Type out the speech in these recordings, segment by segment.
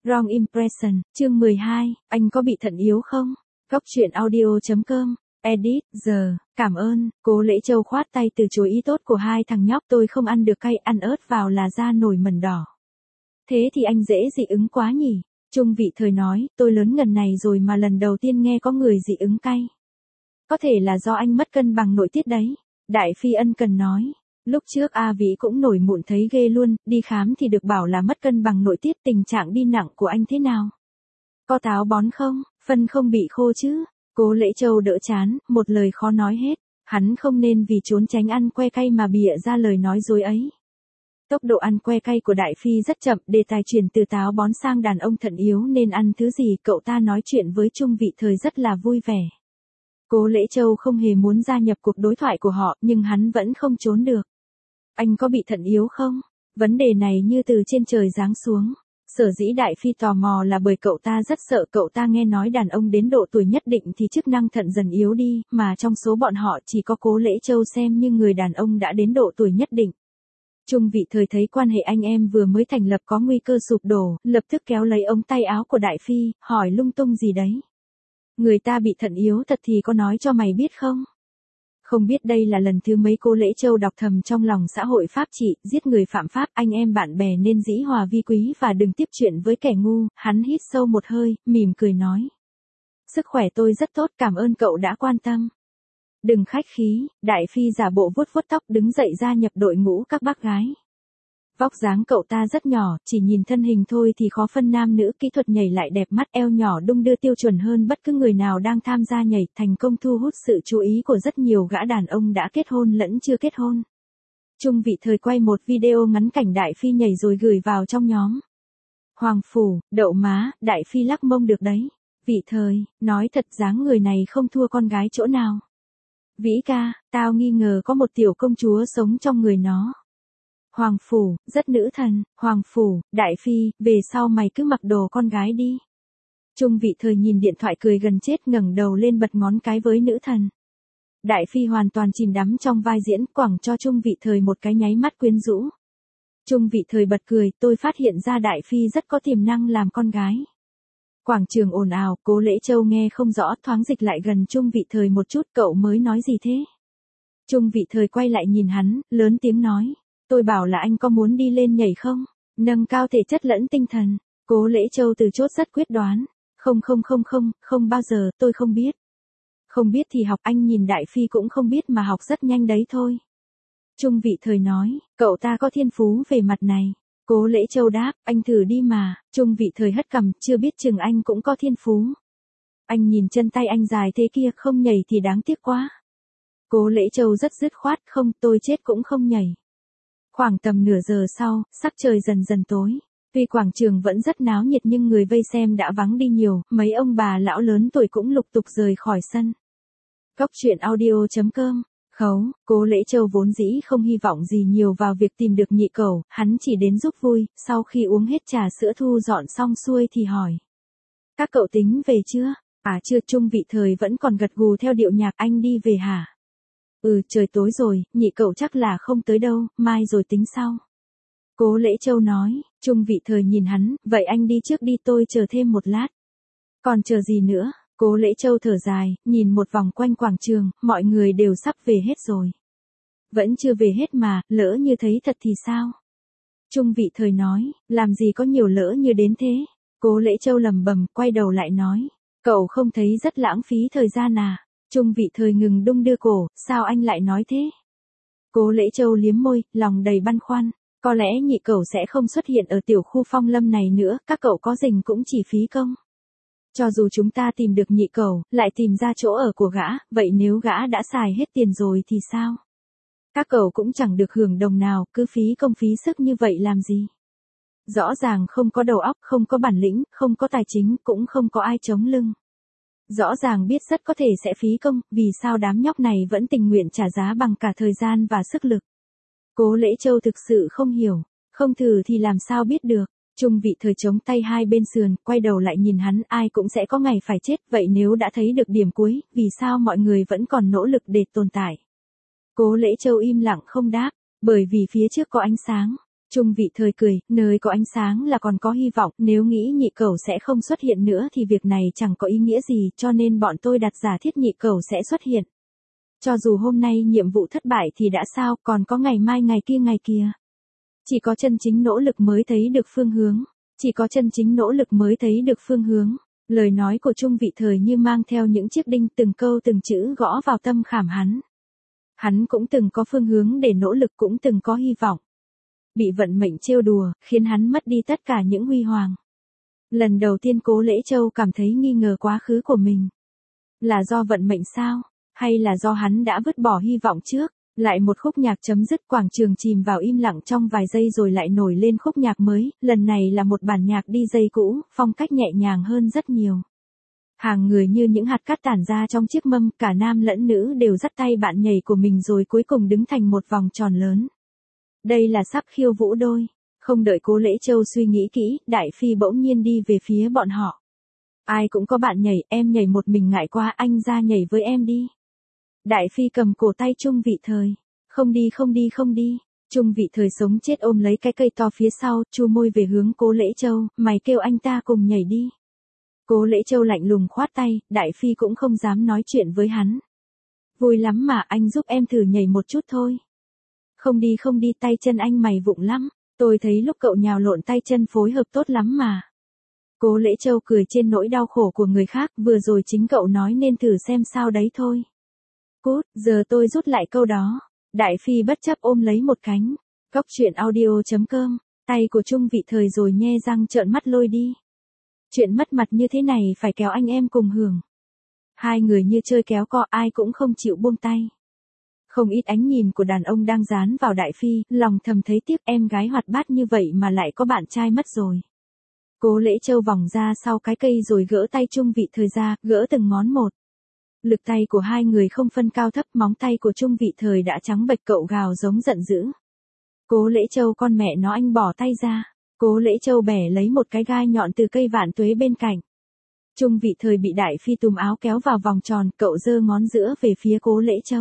Wrong Impression, chương 12, anh có bị thận yếu không? Góc truyện audio.com, edit, giờ, cảm ơn, Cố Lễ Châu khoát tay từ chối ý tốt của hai thằng nhóc. Tôi không ăn được cay, ăn ớt vào là da nổi mẩn đỏ. Thế thì anh dễ dị ứng quá nhỉ? Trung Vị Thời nói, tôi lớn ngần này rồi mà lần đầu tiên nghe có người dị ứng cay. Có thể là do anh mất cân bằng nội tiết đấy. Đại Phi ân cần nói. Lúc trước A Vĩ cũng nổi mụn thấy ghê luôn, đi khám thì được bảo là mất cân bằng nội tiết. Tình trạng đi nặng của anh thế nào? Có táo bón không? Phân không bị khô chứ? Cố Lễ Châu đỡ chán, một lời khó nói hết. Hắn không nên vì trốn tránh ăn que cay mà bịa ra lời nói dối ấy. Tốc độ ăn que cay của Đại Phi rất chậm, đề tài chuyển từ táo bón sang đàn ông thận yếu nên ăn thứ gì. Cậu ta nói chuyện với Trung Vị Thời rất là vui vẻ. Cố Lễ Châu không hề muốn gia nhập cuộc đối thoại của họ, nhưng hắn vẫn không trốn được. Anh có bị thận yếu không? Vấn đề này như từ trên trời giáng xuống. Sở dĩ Đại Phi tò mò là bởi cậu ta rất sợ. Cậu ta nghe nói đàn ông đến độ tuổi nhất định thì chức năng thận dần yếu đi, mà trong số bọn họ chỉ có Cố Lễ Châu xem như người đàn ông đã đến độ tuổi nhất định. Trung Vị Thời thấy quan hệ anh em vừa mới thành lập có nguy cơ sụp đổ, lập tức kéo lấy ống tay áo của Đại Phi, hỏi lung tung gì đấy. Người ta bị thận yếu thật thì có nói cho mày biết không? Không biết đây là lần thứ mấy Cố Lễ Châu đọc thầm trong lòng xã hội pháp trị, giết người phạm pháp, anh em bạn bè nên dĩ hòa vi quý và đừng tiếp chuyện với kẻ ngu. Hắn hít sâu một hơi, mỉm cười nói. Sức khỏe tôi rất tốt, cảm ơn cậu đã quan tâm. Đừng khách khí, Đại Phi giả bộ vuốt vuốt tóc đứng dậy gia nhập đội ngũ các bác gái. Vóc dáng cậu ta rất nhỏ, chỉ nhìn thân hình thôi thì khó phân nam nữ, kỹ thuật nhảy lại đẹp mắt, eo nhỏ đung đưa tiêu chuẩn hơn bất cứ người nào đang tham gia nhảy, thành công thu hút sự chú ý của rất nhiều gã đàn ông đã kết hôn lẫn chưa kết hôn. Trung Vị Thời quay một video ngắn cảnh Đại Phi nhảy rồi gửi vào trong nhóm. Hoàng phủ, đậu má, Đại Phi lắc mông được đấy. Vị Thời, nói thật dáng người này không thua con gái chỗ nào. Vĩ ca, tao nghi ngờ có một tiểu công chúa sống trong người nó. Hoàng phủ, rất nữ thần. Hoàng phủ, Đại Phi, về sau mày cứ mặc đồ con gái đi. Trung Vị Thời nhìn điện thoại cười gần chết, ngẩng đầu lên bật ngón cái với nữ thần. Đại Phi hoàn toàn chìm đắm trong vai diễn, quẳng cho Trung Vị Thời một cái nháy mắt quyến rũ. Trung Vị Thời bật cười, tôi phát hiện ra Đại Phi rất có tiềm năng làm con gái. Quảng trường ồn ào, Cố Lễ Châu nghe không rõ, thoáng dịch lại gần Trung Vị Thời một chút. Cậu mới nói gì thế? Trung Vị Thời quay lại nhìn hắn, lớn tiếng nói. Tôi bảo là anh có muốn đi lên nhảy không? Nâng cao thể chất lẫn tinh thần. Cố Lễ Châu từ chốt rất quyết đoán. Không bao giờ, tôi không biết. Không biết thì học, anh nhìn Đại Phi cũng không biết mà học rất nhanh đấy thôi. Trung Vị Thời nói, cậu ta có thiên phú về mặt này. Cố Lễ Châu đáp, anh thử đi mà. Trung Vị Thời hất cằm, chưa biết chừng anh cũng có thiên phú. Anh nhìn chân tay anh dài thế kia, không nhảy thì đáng tiếc quá. Cố Lễ Châu rất dứt khoát, không, tôi chết cũng không nhảy. Khoảng tầm nửa giờ sau, sắc trời dần dần tối. Tuy quảng trường vẫn rất náo nhiệt nhưng người vây xem đã vắng đi nhiều, mấy ông bà lão lớn tuổi cũng lục tục rời khỏi sân. Góc truyện audio.com. Khấu, Cố Lễ Châu vốn dĩ không hy vọng gì nhiều vào việc tìm được nhị cẩu, hắn chỉ đến giúp vui. Sau khi uống hết trà sữa thu dọn xong xuôi thì hỏi. Các cậu tính về chưa? À chưa. Trung Vị Thời vẫn còn gật gù theo điệu nhạc, anh đi về hả? Ừ, trời tối rồi, nhị cậu chắc là không tới đâu, mai rồi tính sau. Cố Lễ Châu nói. Trung Vị Thời nhìn hắn, vậy anh đi trước đi, tôi chờ thêm một lát. Còn chờ gì nữa? Cố Lễ Châu thở dài, nhìn một vòng quanh quảng trường, mọi người đều sắp về hết rồi. Vẫn chưa về hết mà, lỡ như thấy thật thì sao? Trung Vị Thời nói, làm gì có nhiều lỡ như đến thế? Cố Lễ Châu lẩm bẩm, quay đầu lại nói, cậu không thấy rất lãng phí thời gian à? Trung Vị Thời ngừng đung đưa cổ, sao anh lại nói thế? Cố Lễ Châu liếm môi, lòng đầy băn khoăn, có lẽ nhị cẩu sẽ không xuất hiện ở tiểu khu Phong Lâm này nữa, các cậu có rình cũng chỉ phí công. Cho dù chúng ta tìm được nhị cẩu, lại tìm ra chỗ ở của gã, vậy nếu gã đã xài hết tiền rồi thì sao? Các cậu cũng chẳng được hưởng đồng nào, cứ phí công phí sức như vậy làm gì? Rõ ràng không có đầu óc, không có bản lĩnh, không có tài chính, cũng không có ai chống lưng. Rõ ràng biết rất có thể sẽ phí công, vì sao đám nhóc này vẫn tình nguyện trả giá bằng cả thời gian và sức lực? Cố Lễ Châu thực sự không hiểu, không thử thì làm sao biết được. Trung Vị Thời chống tay hai bên sườn, quay đầu lại nhìn hắn, ai cũng sẽ có ngày phải chết, vậy nếu đã thấy được điểm cuối, vì sao mọi người vẫn còn nỗ lực để tồn tại? Cố Lễ Châu im lặng không đáp, bởi vì phía trước có ánh sáng. Trung Vị Thời cười, nơi có ánh sáng là còn có hy vọng, nếu nghĩ nhị cẩu sẽ không xuất hiện nữa thì việc này chẳng có ý nghĩa gì, cho nên bọn tôi đặt giả thiết nhị cẩu sẽ xuất hiện. Cho dù hôm nay nhiệm vụ thất bại thì đã sao, còn có ngày mai ngày kia. Chỉ có chân chính nỗ lực mới thấy được phương hướng. Chỉ có chân chính nỗ lực mới thấy được phương hướng. Lời nói của Trung Vị Thời như mang theo những chiếc đinh, từng câu từng chữ gõ vào tâm khảm hắn. Hắn cũng từng có phương hướng để nỗ lực, cũng từng có hy vọng. Bị vận mệnh trêu đùa, khiến hắn mất đi tất cả những huy hoàng. Lần đầu tiên Cố Lễ Châu cảm thấy nghi ngờ quá khứ của mình. Là do vận mệnh sao? Hay là do hắn đã vứt bỏ hy vọng trước? Lại một khúc nhạc chấm dứt, quảng trường chìm vào im lặng trong vài giây rồi lại nổi lên khúc nhạc mới, lần này là một bản nhạc DJ cũ, phong cách nhẹ nhàng hơn rất nhiều. Hàng người như những hạt cát tản ra trong chiếc mâm, cả nam lẫn nữ đều dắt tay bạn nhảy của mình rồi cuối cùng đứng thành một vòng tròn lớn. Đây là sắp khiêu vũ đôi. Không đợi Cố Lễ Châu suy nghĩ kỹ, Đại Phi bỗng nhiên đi về phía bọn họ. Ai cũng có bạn nhảy, em nhảy một mình ngại quá, anh ra nhảy với em đi. Đại Phi cầm cổ tay Trung Vị Thời. Không đi. Trung Vị Thời sống chết ôm lấy cái cây to phía sau, chu môi về hướng Cố Lễ Châu, mày kêu anh ta cùng nhảy đi. Cố Lễ Châu lạnh lùng khoát tay, Đại Phi cũng không dám nói chuyện với hắn. Vui lắm mà, anh giúp em thử nhảy một chút thôi. Không đi, tay chân anh mày vụng lắm. Tôi thấy lúc cậu nhào lộn tay chân phối hợp tốt lắm mà. Cố Lễ Châu cười trên nỗi đau khổ của người khác, vừa rồi chính cậu nói nên thử xem sao đấy thôi. Cút, giờ tôi rút lại câu đó. Đại Phi bất chấp ôm lấy một cánh. Cóc truyện audio.com, tay của Trung Vị Thời rồi nhe răng trợn mắt lôi đi. Chuyện mất mặt như thế này phải kéo anh em cùng hưởng. Hai người như chơi kéo co, ai cũng không chịu buông tay. Không ít ánh nhìn của đàn ông đang dán vào Đại Phi, lòng thầm thấy tiếc, em gái hoạt bát như vậy mà lại có bạn trai mất rồi. Cố Lễ Châu vòng ra sau cái cây rồi gỡ tay Trung Vị Thời ra, gỡ từng ngón một. Lực tay của hai người không phân cao thấp, móng tay của Trung Vị Thời đã trắng bệch, cậu gào giống giận dữ. Cố Lễ Châu, con mẹ nó, anh bỏ tay ra. Cố Lễ Châu bẻ lấy một cái gai nhọn từ cây vạn tuế bên cạnh. Trung Vị Thời bị Đại Phi túm áo kéo vào vòng tròn, cậu giơ ngón giữa về phía Cố Lễ Châu.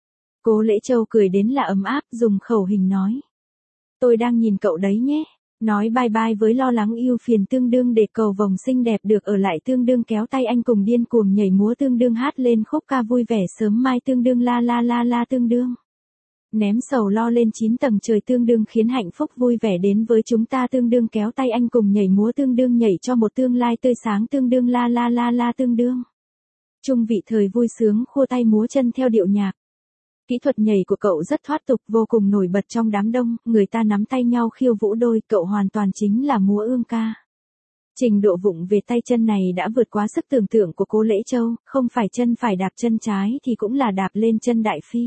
Cố Lễ Châu cười đến là ấm áp, dùng khẩu hình nói. Tôi đang nhìn cậu đấy nhé. Nói bye bye với lo lắng ưu phiền, tương đương để cầu vồng xinh đẹp được ở lại, tương đương kéo tay anh cùng điên cuồng nhảy múa, tương đương hát lên khúc ca vui vẻ sớm mai, tương đương la la la la, tương đương ném sầu lo lên 9 tầng trời, tương đương khiến hạnh phúc vui vẻ đến với chúng ta, tương đương kéo tay anh cùng nhảy múa, tương đương nhảy cho một tương lai tươi sáng, tương đương la la la la, tương đương. Trung Vị Thời vui sướng khua tay múa chân theo điệu nhạc. Kỹ thuật nhảy của cậu rất thoát tục, vô cùng nổi bật trong đám đông, người ta nắm tay nhau khiêu vũ đôi, cậu hoàn toàn chính là múa ương ca. Trình độ vụng về tay chân này đã vượt quá sức tưởng tượng của Cố Lễ Châu, không phải chân phải đạp chân trái thì cũng là đạp lên chân Đại Phi.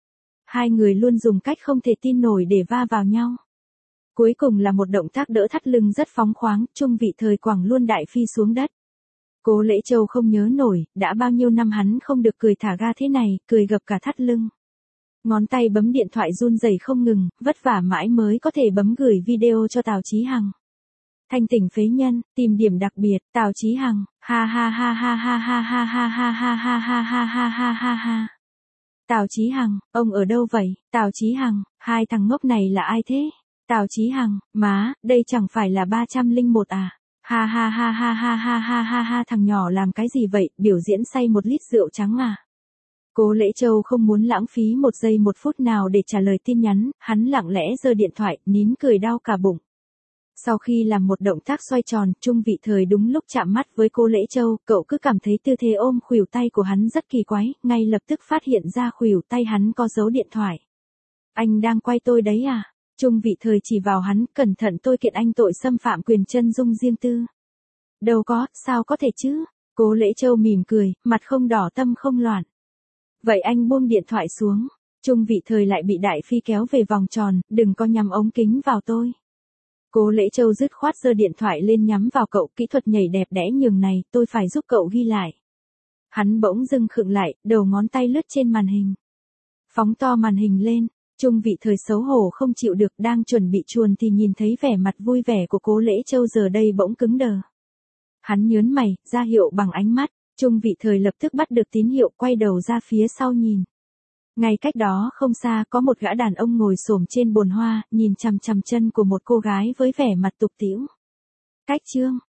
Hai người luôn dùng cách không thể tin nổi để va vào nhau. Cuối cùng là một động tác đỡ thắt lưng rất phóng khoáng, Trung Vị Thời quẳng luôn Đại Phi xuống đất. Cố Lễ Châu không nhớ nổi, đã bao nhiêu năm hắn không được cười thả ga thế này, cười gập cả thắt lưng. Ngón tay bấm điện thoại run rẩy không ngừng, vất vả mãi mới có thể bấm gửi video cho Tào Chí Hằng. Thanh tỉnh phế nhân, tìm điểm đặc biệt, Tào Chí Hằng, ha ha ha ha ha ha ha ha ha ha ha ha ha ha ha ha ha. Tào Chí Hằng, ông ở đâu vậy? Tào Chí Hằng, hai thằng ngốc này là ai thế? Tào Chí Hằng, má, đây chẳng phải là 301 à? Ha ha ha ha ha ha ha ha ha, thằng nhỏ làm cái gì vậy, biểu diễn say 1 lít rượu trắng à? Cố Lễ Châu không muốn lãng phí 1 giây 1 phút nào để trả lời tin nhắn, hắn lặng lẽ giơ điện thoại, nín cười đau cả bụng. Sau khi làm một động tác xoay tròn, Trung Vị Thời đúng lúc chạm mắt với Cố Lễ Châu, cậu cứ cảm thấy tư thế ôm khuỷu tay của hắn rất kỳ quái, ngay lập tức phát hiện ra khuỷu tay hắn có dấu điện thoại. Anh đang quay tôi đấy à? Trung Vị Thời chỉ vào hắn, cẩn thận tôi kiện anh tội xâm phạm quyền chân dung riêng tư. Đâu có, sao có thể chứ? Cố Lễ Châu mỉm cười, mặt không đỏ tâm không loạn. Vậy anh buông điện thoại xuống. Trung Vị Thời lại bị Đại Phi kéo về vòng tròn, đừng có nhắm ống kính vào tôi. Cố Lễ Châu dứt khoát giơ điện thoại lên nhắm vào cậu, kỹ thuật nhảy đẹp đẽ nhường này, tôi phải giúp cậu ghi lại. Hắn bỗng dưng khựng lại, đầu ngón tay lướt trên màn hình. Phóng to màn hình lên, Trung Vị Thời xấu hổ không chịu được, đang chuẩn bị chuồn thì nhìn thấy vẻ mặt vui vẻ của Cố Lễ Châu giờ đây bỗng cứng đờ. Hắn nhớn mày, ra hiệu bằng ánh mắt, Trung Vị Thời lập tức bắt được tín hiệu, quay đầu ra phía sau nhìn. Ngay cách đó không xa có một gã đàn ông ngồi xổm trên bồn hoa, nhìn chằm chằm chân của một cô gái với vẻ mặt tục tĩu. Cách chương